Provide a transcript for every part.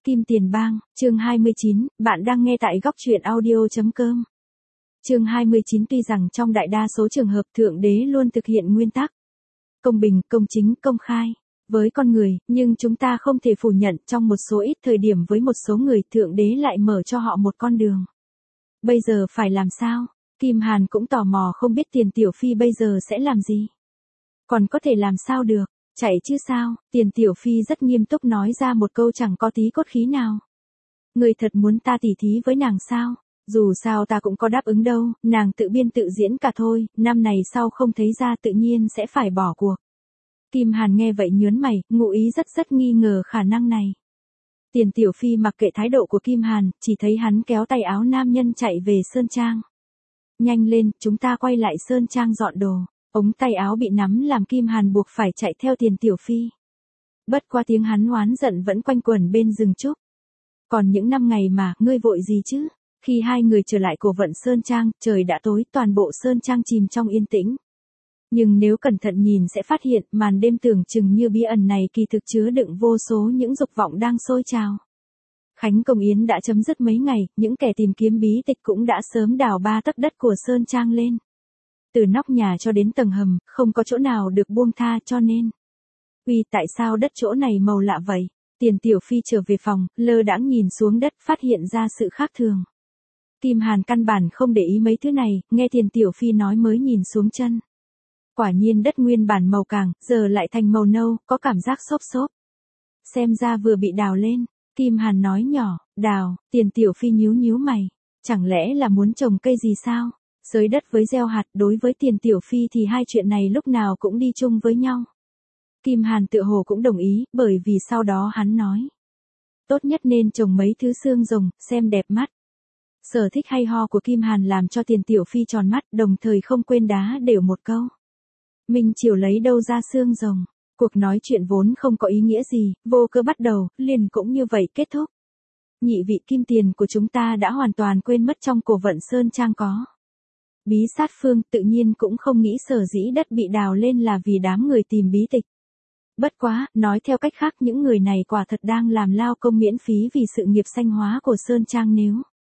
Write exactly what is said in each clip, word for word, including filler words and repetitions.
Kim Tiền Bang, chương hai mươi chín, bạn đang nghe tại góc truyện audio.com. Chương hai mươi chín tuy rằng trong đại đa số trường hợp Thượng Đế luôn thực hiện nguyên tắc công bình, công chính, công khai với con người, nhưng chúng ta không thể phủ nhận trong một số ít thời điểm với một số người Thượng Đế lại mở cho họ một con đường. Bây giờ phải làm sao? Kim Hàn cũng tò mò không biết Tiền Tiểu Phi bây giờ sẽ làm gì. Còn có thể làm sao được? Chạy chứ sao? Tiền Tiểu Phi rất nghiêm túc nói ra một câu chẳng có tí cốt khí nào. Người thật muốn ta tỉ thí với nàng sao? Dù sao ta cũng có đáp ứng đâu, nàng tự biên tự diễn cả thôi, năm này sau không thấy ra tự nhiên sẽ phải bỏ cuộc. Kim Hàn nghe vậy nhớn mày, ngụ ý rất rất nghi ngờ khả năng này. Tiền Tiểu Phi mặc kệ thái độ của Kim Hàn, chỉ thấy hắn kéo tay áo nam nhân chạy về Sơn Trang. Nhanh lên, chúng ta quay lại Sơn Trang dọn đồ. Ống tay áo bị nắm làm Kim Hàn buộc phải chạy theo Tiền Tiểu Phi. Bất qua tiếng hắn oán giận vẫn quanh quẩn bên rừng trúc. Còn những năm ngày mà, ngươi vội gì chứ? Khi hai người trở lại cổ vận Sơn Trang, trời đã tối, toàn bộ Sơn Trang chìm trong yên tĩnh. Nhưng nếu cẩn thận nhìn sẽ phát hiện màn đêm tưởng chừng như bí ẩn này kỳ thực chứa đựng vô số những dục vọng đang sôi trào. Khánh công yến đã chấm dứt mấy ngày, những kẻ tìm kiếm bí tịch cũng đã sớm đào ba tấc đất của Sơn Trang lên. Từ nóc nhà cho đến tầng hầm, không có chỗ nào được buông tha cho nên. Uy, tại sao đất chỗ này màu lạ vậy? Tiền Tiểu Phi trở về phòng, lơ đãng nhìn xuống đất phát hiện ra sự khác thường. Kim Hàn căn bản không để ý mấy thứ này, nghe Tiền Tiểu Phi nói mới nhìn xuống chân. Quả nhiên đất nguyên bản màu càng, giờ lại thành màu nâu, có cảm giác xốp xốp. Xem ra vừa bị đào lên. Kim Hàn nói nhỏ, đào, Tiền Tiểu Phi nhíu nhíu mày. Chẳng lẽ là muốn trồng cây gì sao? Xới đất với gieo hạt, đối với Tiền Tiểu Phi thì hai chuyện này lúc nào cũng đi chung với nhau. Kim Hàn tựa hồ cũng đồng ý, bởi vì sau đó hắn nói. Tốt nhất nên trồng mấy thứ xương rồng, xem đẹp mắt. Sở thích hay ho của Kim Hàn làm cho Tiền Tiểu Phi tròn mắt, đồng thời không quên đá đều một câu. Minh Triều lấy đâu ra xương rồng? Cuộc nói chuyện vốn không có ý nghĩa gì, vô cớ bắt đầu, liền cũng như vậy kết thúc. Nhị vị kim tiền của chúng ta đã hoàn toàn quên mất trong cổ vận Sơn Trang có. Bí sát phương tự nhiên cũng không nghĩ sở dĩ đất bị đào lên là vì đám người tìm bí tịch. Bất quá, nói theo cách khác những người này quả thật đang làm lao công miễn phí vì sự nghiệp sanh hóa của Sơn Trang nếu.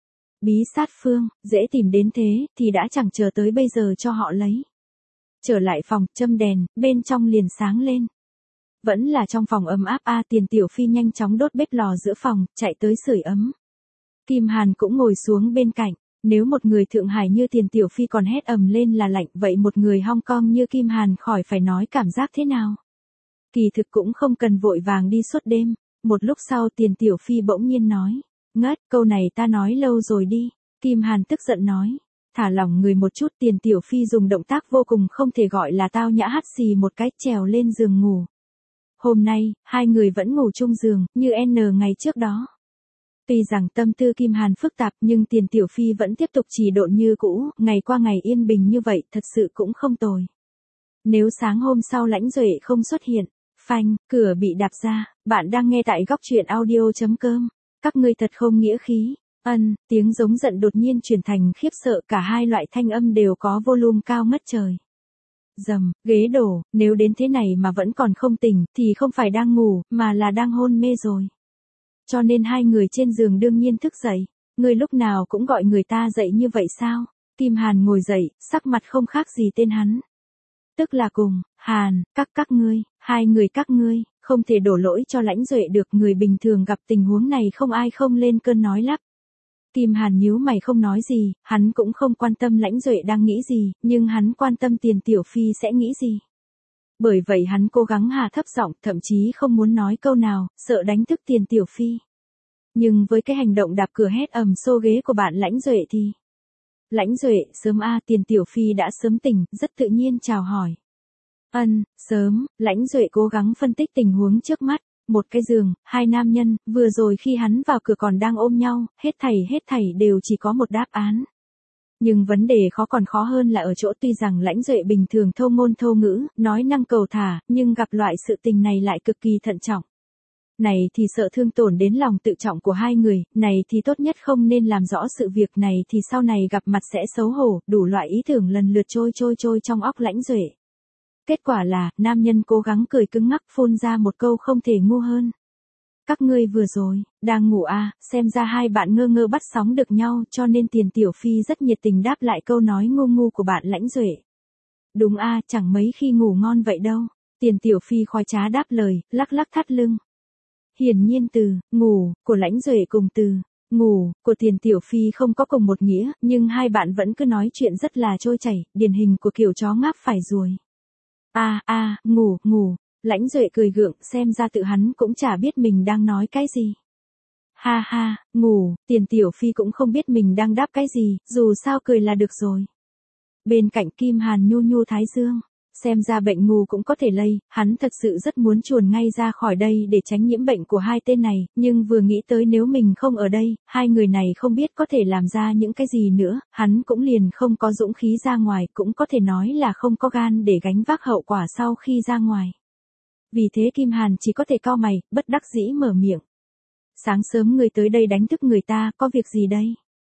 Bí sát phương, dễ tìm đến thế, thì đã chẳng chờ tới bây giờ cho họ lấy. Trở lại phòng, châm đèn, bên trong liền sáng lên. Vẫn là trong phòng ấm áp a Tiền Tiểu Phi nhanh chóng đốt bếp lò giữa phòng, chạy tới sưởi ấm. Kim Hàn cũng ngồi xuống bên cạnh. Nếu một người Thượng Hải như Tiền Tiểu Phi còn hét ầm lên là lạnh, vậy một người Hong Kong như Kim Hàn khỏi phải nói cảm giác thế nào. Kỳ thực cũng không cần vội vàng đi suốt đêm. Một lúc sau Tiền Tiểu Phi bỗng nhiên nói. Ngất, câu này ta nói lâu rồi đi. Kim Hàn tức giận nói. Thả lỏng người một chút. Tiền Tiểu Phi dùng động tác vô cùng không thể gọi là tao nhã hắt xì một cái trèo lên giường ngủ. Hôm nay, hai người vẫn ngủ chung giường, như N ngày trước đó. Tuy rằng tâm tư Kim Hàn phức tạp nhưng Tiền Tiểu Phi vẫn tiếp tục trì độn như cũ, ngày qua ngày yên bình như vậy thật sự cũng không tồi. Nếu sáng hôm sau Lãnh Duệ không xuất hiện, phanh, cửa bị đạp ra, bạn đang nghe tại góc truyện audio.com. Các ngươi thật không nghĩa khí. Ân, tiếng giống giận đột nhiên chuyển thành khiếp sợ, cả hai loại thanh âm đều có volume cao ngất trời. Dầm, ghế đổ, nếu đến thế này mà vẫn còn không tỉnh, thì không phải đang ngủ, mà là đang hôn mê rồi. Cho nên hai người trên giường đương nhiên thức dậy. Người lúc nào cũng gọi người ta dậy như vậy sao? Kim Hàn ngồi dậy, sắc mặt không khác gì tên hắn. Tức là cùng, Hàn, các các ngươi, hai người các ngươi, không thể đổ lỗi cho Lãnh Duệ được, người bình thường gặp tình huống này không ai không lên cơn nói lắp. Kim Hàn nhíu mày không nói gì, hắn cũng không quan tâm Lãnh Duệ đang nghĩ gì, nhưng hắn quan tâm Tiền Tiểu Phi sẽ nghĩ gì. Bởi vậy hắn cố gắng hạ thấp giọng, thậm chí không muốn nói câu nào, sợ đánh thức Tiền Tiểu Phi. Nhưng với cái hành động đạp cửa hét ầm xô ghế của bạn Lãnh Duệ thì... Lãnh Duệ, sớm a Tiền Tiểu Phi đã sớm tỉnh, rất tự nhiên chào hỏi. Ân, sớm, Lãnh Duệ cố gắng phân tích tình huống trước mắt. Một cái giường, hai nam nhân, vừa rồi khi hắn vào cửa còn đang ôm nhau, hết thảy hết thảy đều chỉ có một đáp án. Nhưng vấn đề khó còn khó hơn là ở chỗ tuy rằng Lãnh Duệ bình thường thô ngôn thô ngữ, nói năng cầu thả, nhưng gặp loại sự tình này lại cực kỳ thận trọng. Này thì sợ thương tổn đến lòng tự trọng của hai người, này thì tốt nhất không nên làm rõ sự việc này thì sau này gặp mặt sẽ xấu hổ, đủ loại ý tưởng lần lượt trôi trôi trôi trong óc Lãnh Duệ. Kết quả là, nam nhân cố gắng cười cứng ngắc phun ra một câu không thể ngu hơn. các ngươi vừa rồi, đang ngủ à, xem ra hai bạn ngơ ngơ bắt sóng được nhau cho nên Tiền Tiểu Phi rất nhiệt tình đáp lại câu nói ngu ngu của bạn Lãnh Duệ. Đúng à, chẳng mấy khi ngủ ngon vậy đâu. Tiền Tiểu Phi khoái trá đáp lời, lắc lắc thắt lưng. Hiển nhiên từ, ngủ, của Lãnh Duệ cùng từ, ngủ, của Tiền Tiểu Phi không có cùng một nghĩa, nhưng hai bạn vẫn cứ nói chuyện rất là trôi chảy, điển hình của kiểu chó ngáp phải ruồi. À, à, ngủ, ngủ, Lãnh Duệ cười gượng, xem ra tự hắn cũng chả biết mình đang nói cái gì. Ha ha, ngủ, Tiền Tiểu Phi cũng không biết mình đang đáp cái gì, dù sao cười là được rồi. Bên cạnh Kim Hàn nhu nhu thái dương, xem ra bệnh ngu cũng có thể lây, hắn thật sự rất muốn chuồn ngay ra khỏi đây để tránh nhiễm bệnh của hai tên này, nhưng vừa nghĩ tới nếu mình không ở đây, hai người này không biết có thể làm ra những cái gì nữa, hắn cũng liền không có dũng khí ra ngoài, cũng có thể nói là không có gan để gánh vác hậu quả sau khi ra ngoài. Vì thế Kim Hàn chỉ có thể cau mày, bất đắc dĩ mở miệng. Sáng sớm người tới đây đánh thức người ta, có việc gì đây?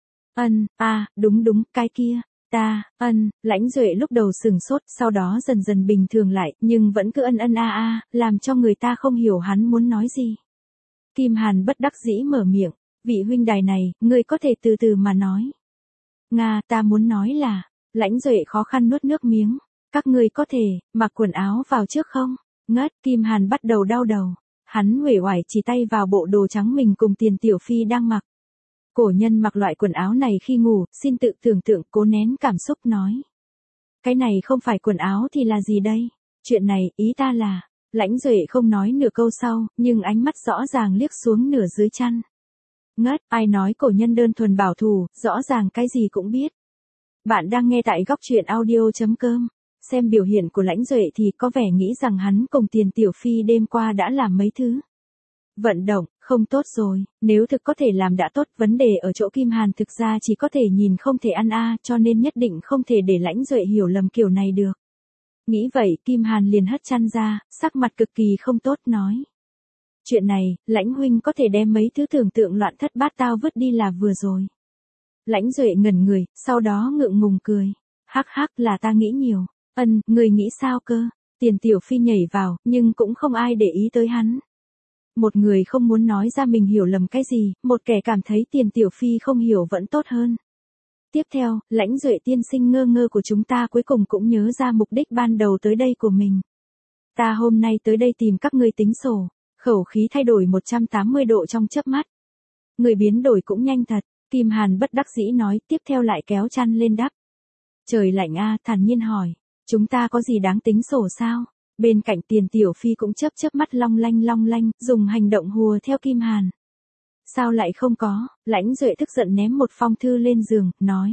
Ân, à, đúng đúng, cái kia. Ta, ân, Lãnh Duệ lúc đầu sừng sốt, sau đó dần dần bình thường lại, nhưng vẫn cứ ân ân a a, làm cho người ta không hiểu hắn muốn nói gì. Kim Hàn bất đắc dĩ mở miệng, vị huynh đài này, ngươi có thể từ từ mà nói. Nga, ta muốn nói là, Lãnh Duệ khó khăn nuốt nước miếng, các ngươi có thể, mặc quần áo vào trước không? Ngất, Kim Hàn bắt đầu đau đầu, hắn uể oải chỉ tay vào bộ đồ trắng mình cùng Tiền Tiểu Phi đang mặc. Cổ nhân mặc loại quần áo này khi ngủ, xin tự tưởng tượng, cố nén cảm xúc nói. Cái này không phải quần áo thì là gì đây? Chuyện này, ý ta là, Lãnh Duệ không nói nửa câu sau, nhưng ánh mắt rõ ràng liếc xuống nửa dưới chăn. Ngất, ai nói cổ nhân đơn thuần bảo thủ, rõ ràng cái gì cũng biết. Bạn đang nghe tại góc truyện audio.com. Xem biểu hiện của Lãnh Duệ thì có vẻ nghĩ rằng hắn cùng Tiền Tiểu Phi đêm qua đã làm mấy thứ. Vận động, không tốt rồi, nếu thực có thể làm đã tốt, vấn đề ở chỗ Kim Hàn thực ra chỉ có thể nhìn không thể ăn a, cho nên nhất định không thể để Lãnh Duệ hiểu lầm kiểu này được. Nghĩ vậy, Kim Hàn liền hất chăn ra, sắc mặt cực kỳ không tốt nói. Chuyện này, Lãnh huynh có thể đem mấy thứ tưởng tượng loạn thất bát tao vứt đi là vừa rồi. Lãnh Duệ ngẩn người, sau đó ngượng ngùng cười. Hắc hắc, là ta nghĩ nhiều. Ân, người nghĩ sao cơ? Tiền Tiểu Phi nhảy vào, nhưng cũng không ai để ý tới hắn. Một người không muốn nói ra mình hiểu lầm cái gì, một kẻ cảm thấy Tiền Tiểu Phi không hiểu vẫn tốt hơn. Tiếp theo, Lãnh Duệ tiên sinh ngơ ngơ của chúng ta cuối cùng cũng nhớ ra mục đích ban đầu tới đây của mình. Ta hôm nay tới đây tìm các ngươi tính sổ, khẩu khí thay đổi một trăm tám mươi độ trong chớp mắt. Người biến đổi cũng nhanh thật, Kim Hàn bất đắc dĩ nói, tiếp theo lại kéo chăn lên đắp. Trời lạnh a, thản nhiên hỏi, chúng ta có gì đáng tính sổ sao? Bên cạnh Tiền Tiểu Phi cũng chớp chớp mắt long lanh long lanh, dùng hành động hùa theo Kim Hàn. Sao lại không có? Lãnh Duệ tức giận ném một phong thư lên giường, nói.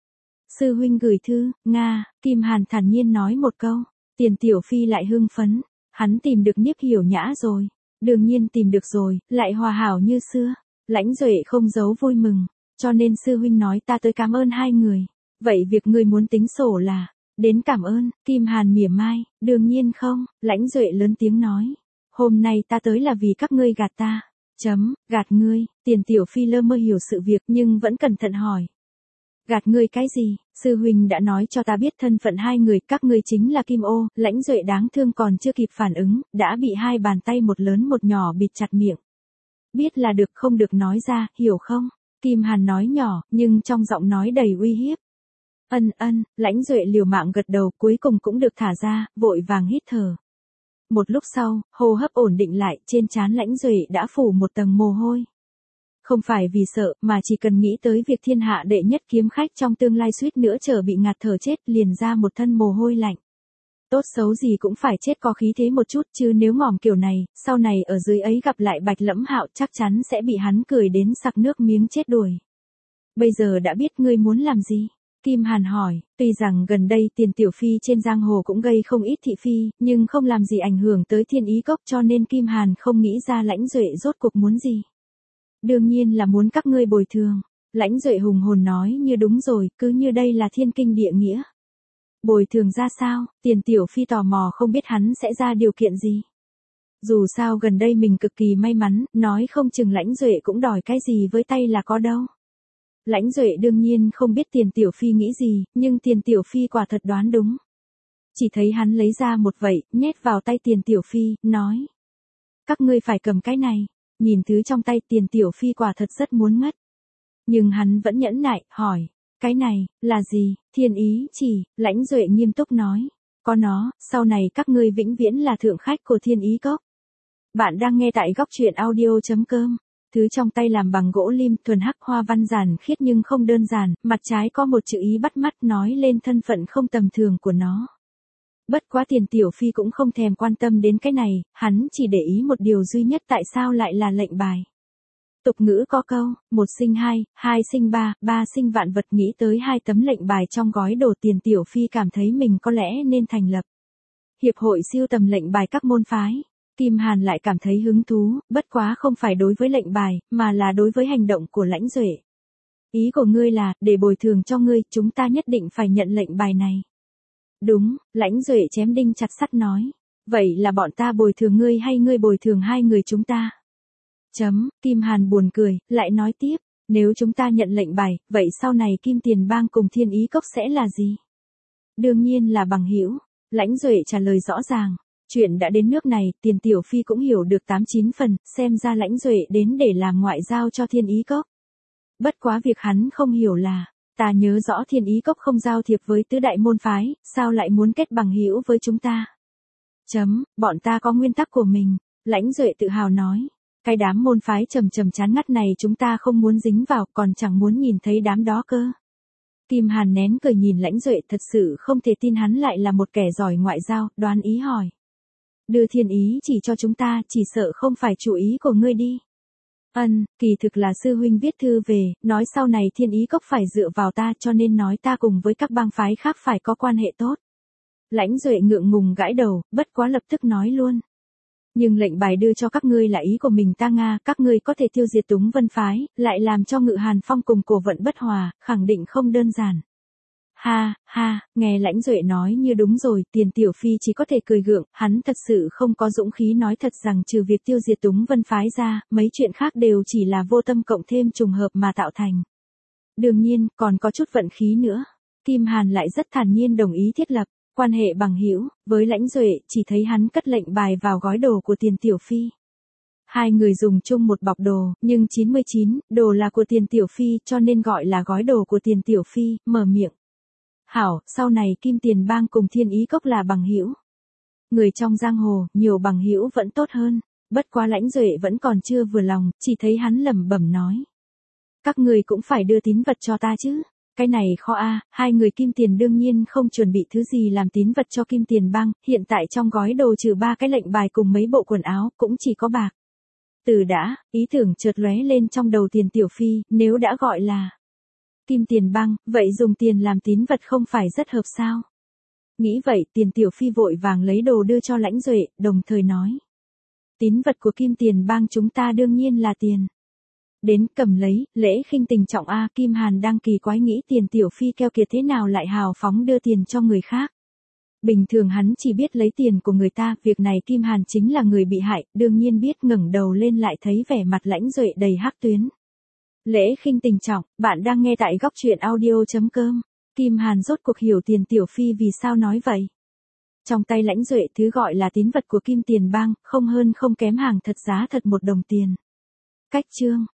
Sư huynh gửi thư, Nga, Kim Hàn thản nhiên nói một câu. Tiền Tiểu Phi lại hưng phấn, hắn tìm được Niếp Hiểu Nhã rồi. Đương nhiên tìm được rồi, lại hòa hảo như xưa. Lãnh Duệ không giấu vui mừng, cho nên sư huynh nói ta tới cảm ơn hai người. Vậy việc ngươi muốn tính sổ là... Đến cảm ơn, Kim Hàn mỉa mai, đương nhiên không, Lãnh Duệ lớn tiếng nói. Hôm nay ta tới là vì các ngươi gạt ta. Chấm, gạt ngươi, Tiền Tiểu Phi lơ mơ hiểu sự việc nhưng vẫn cẩn thận hỏi. Gạt ngươi cái gì, sư huynh đã nói cho ta biết thân phận hai người, các ngươi chính là Kim Ô, Lãnh Duệ đáng thương còn chưa kịp phản ứng, đã bị hai bàn tay một lớn một nhỏ bịt chặt miệng. Biết là được không được nói ra, hiểu không? Kim Hàn nói nhỏ, nhưng trong giọng nói đầy uy hiếp. Ân ân, Lãnh Duệ liều mạng gật đầu, cuối cùng cũng được thả ra, vội vàng hít thở. Một lúc sau, hô hấp ổn định lại, trên trán Lãnh Duệ đã phủ một tầng mồ hôi. Không phải vì sợ, mà chỉ cần nghĩ tới việc thiên hạ đệ nhất kiếm khách trong tương lai suýt nữa trở bị ngạt thở chết, liền ra một thân mồ hôi lạnh. Tốt xấu gì cũng phải chết có khí thế một chút, chứ nếu ngòm kiểu này, sau này ở dưới ấy gặp lại Bạch Lẫm Hạo chắc chắn sẽ bị hắn cười đến sặc nước miếng chết đuổi. Bây giờ đã biết ngươi muốn làm gì? Kim Hàn hỏi, tuy rằng gần đây Tiền Tiểu Phi trên giang hồ cũng gây không ít thị phi, nhưng không làm gì ảnh hưởng tới Thiên Ý Cốc, cho nên Kim Hàn không nghĩ ra Lãnh Duệ rốt cuộc muốn gì. Đương nhiên là muốn các ngươi bồi thường. Lãnh Duệ hùng hồn nói, như đúng rồi, cứ như đây là thiên kinh địa nghĩa. Bồi thường ra sao? Tiền Tiểu Phi tò mò không biết hắn sẽ ra điều kiện gì. Dù sao gần đây mình cực kỳ may mắn, nói không chừng Lãnh Duệ cũng đòi cái gì với tay là có đâu. Lãnh Duệ đương nhiên không biết Tiền Tiểu Phi nghĩ gì, nhưng Tiền Tiểu Phi quả thật đoán đúng. Chỉ thấy hắn lấy ra một vẩy, nhét vào tay Tiền Tiểu Phi, nói. Các ngươi phải cầm cái này. Nhìn thứ trong tay Tiền Tiểu Phi quả thật rất muốn ngất. Nhưng hắn vẫn nhẫn nại, hỏi. Cái này, là gì? Thiên ý chỉ, Lãnh Duệ nghiêm túc nói. Có nó, sau này các ngươi vĩnh viễn là thượng khách của Thiên Ý Cốc. Bạn đang nghe tại góc truyện audio.com. Thứ trong tay làm bằng gỗ lim thuần hắc, hoa văn giản khiết nhưng không đơn giản, mặt trái có một chữ ý bắt mắt nói lên thân phận không tầm thường của nó. Bất quá Tiền Tiểu Phi cũng không thèm quan tâm đến cái này, hắn chỉ để ý một điều duy nhất, tại sao lại là lệnh bài. Tục ngữ có câu, một sinh hai, hai sinh ba, ba sinh vạn vật, nghĩ tới hai tấm lệnh bài trong gói đồ Tiền Tiểu Phi cảm thấy mình có lẽ nên thành lập hiệp hội sưu tầm lệnh bài các môn phái. Kim Hàn lại cảm thấy hứng thú, bất quá không phải đối với lệnh bài, mà là đối với hành động của Lãnh Duệ. Ý của ngươi là, để bồi thường cho ngươi, chúng ta nhất định phải nhận lệnh bài này. Đúng, Lãnh Duệ chém đinh chặt sắt nói. Vậy là bọn ta bồi thường ngươi hay ngươi bồi thường hai người chúng ta? Chấm, Kim Hàn buồn cười, lại nói tiếp, nếu chúng ta nhận lệnh bài, vậy sau này Kim Tiền Bang cùng Thiên Ý Cốc sẽ là gì? Đương nhiên là bằng hữu. Lãnh Duệ trả lời rõ ràng. Chuyện đã đến nước này, Tiền Tiểu Phi cũng hiểu được tám chín phần, xem ra Lãnh Duệ đến để làm ngoại giao cho Thiên Ý Cốc. Bất quá việc hắn không hiểu là, ta nhớ rõ Thiên Ý Cốc không giao thiệp với tứ đại môn phái, sao lại muốn kết bằng hữu với chúng ta? Chấm, bọn ta có nguyên tắc của mình, Lãnh Duệ tự hào nói. Cái đám môn phái trầm trầm chán ngắt này chúng ta không muốn dính vào, còn chẳng muốn nhìn thấy đám đó cơ. Kim Hàn nén cười nhìn Lãnh Duệ, thật sự không thể tin hắn lại là một kẻ giỏi ngoại giao, đoán ý hỏi. Đưa Thiên Ý chỉ cho chúng ta, chỉ sợ không phải chủ ý của ngươi đi. Ân, kỳ thực là sư huynh viết thư về, nói sau này Thiên Ý Cốc phải dựa vào ta, cho nên nói ta cùng với các bang phái khác phải có quan hệ tốt. Lãnh Duệ ngượng ngùng gãi đầu, bất quá lập tức nói luôn. Nhưng lệnh bài đưa cho các ngươi là ý của mình ta Nga, các ngươi có thể tiêu diệt Túng Vân phái, lại làm cho Ngự Hàn Phong cùng Cổ Vận bất hòa, khẳng định không đơn giản. Ha, ha, nghe Lãnh Duệ nói như đúng rồi, Tiền Tiểu Phi chỉ có thể cười gượng, hắn thật sự không có dũng khí nói thật rằng trừ việc tiêu diệt Túng Vân phái ra, mấy chuyện khác đều chỉ là vô tâm cộng thêm trùng hợp mà tạo thành. Đương nhiên, còn có chút vận khí nữa. Kim Hàn lại rất thản nhiên đồng ý thiết lập quan hệ bằng hữu với Lãnh Duệ, chỉ thấy hắn cất lệnh bài vào gói đồ của Tiền Tiểu Phi. Hai người dùng chung một bọc đồ, nhưng chín mươi chín đồ là của Tiền Tiểu Phi, cho nên gọi là gói đồ của Tiền Tiểu Phi, mở miệng. Hảo, sau này Kim Tiền Bang cùng Thiên Ý Cốc là bằng hữu. Người trong giang hồ, nhiều bằng hữu vẫn tốt hơn, bất quá Lãnh Duệ vẫn còn chưa vừa lòng, chỉ thấy hắn lẩm bẩm nói. Các người cũng phải đưa tín vật cho ta chứ. Cái này khó a, hai người Kim Tiền đương nhiên không chuẩn bị thứ gì làm tín vật cho Kim Tiền Bang, hiện tại trong gói đồ trừ ba cái lệnh bài cùng mấy bộ quần áo, cũng chỉ có bạc. Từ đã, ý tưởng chợt lóe lên trong đầu Tiền Tiểu Phi, nếu đã gọi là Kim Tiền Bang, vậy dùng tiền làm tín vật không phải rất hợp sao? Nghĩ vậy, Tiền Tiểu Phi vội vàng lấy đồ đưa cho Lãnh Duệ, đồng thời nói. Tín vật của Kim Tiền Bang chúng ta đương nhiên là tiền. Đến cầm lấy, lễ khinh tình trọng a. Kim Hàn đang kỳ quái nghĩ Tiền Tiểu Phi keo kiệt thế nào lại hào phóng đưa tiền cho người khác. Bình thường hắn chỉ biết lấy tiền của người ta, việc này Kim Hàn chính là người bị hại, đương nhiên biết, ngẩng đầu lên lại thấy vẻ mặt Lãnh Duệ đầy hắc tuyến. Lễ khinh tình trọng, bạn đang nghe tại góc truyện audio.com. Kim Hàn rốt cuộc hiểu Tiền Tiểu Phi vì sao nói vậy. Trong tay Lãnh Duệ thứ gọi là tín vật của Kim Tiền Bang, không hơn không kém hàng thật giá thật một đồng tiền. Cách chương